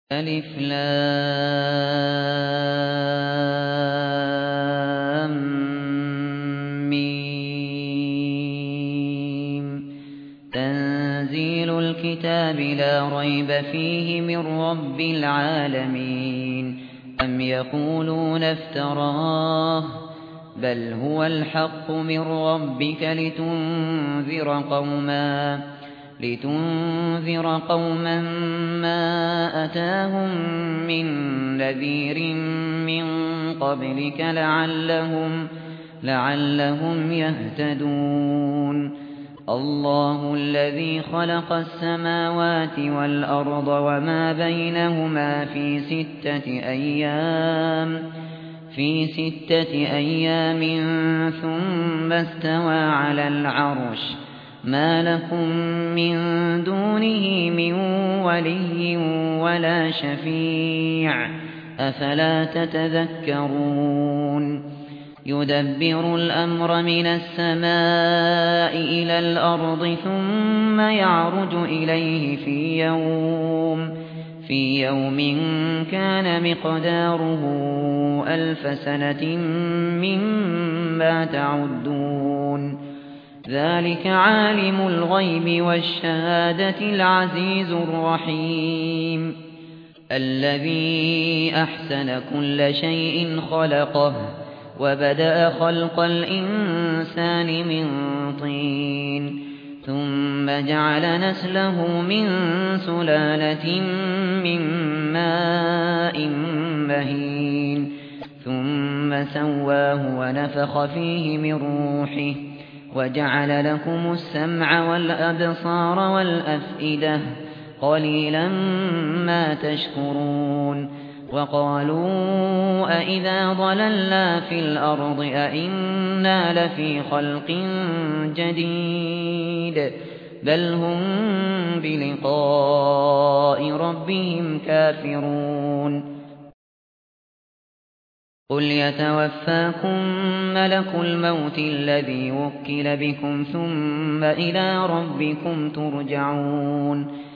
ألف لام ميم تنزيل الكتاب لا ريب فيه من رب العالمين أم يقولون افتراه بل هو الحق من ربك لتنذر قوما ما أتاهم من نذير من قبلك لعلهم يهتدون الله الذي خلق السماوات والأرض وما بينهما في ستة أيام ثم استوى على العرش ما لكم من دونه من ولي ولا شفيع أفلا تتذكرون يدبر الأمر من السماء إلى الأرض ثم يعرج إليه في يوم كان مقداره 1000 سنة مما تعدون ذلك عالم الغيب والشهادة العزيز الرحيم الذي أحسن كل شيء خلقه وبدأ خلق الإنسان من طين ثم جعل نسله من سلالة من ماء مهين ثم سواه ونفخ فيه من روحه وجعل لكم السمع والأبصار والأفئدة قليلا ما تشكرون وقالوا أإذا ضللنا في الأرض أإنا لفي خلق جديد بل هم بلقاء ربهم كافرون قل يتوفاكم ملك الموت الذي وكل بكم ثم إلى ربكم ترجعون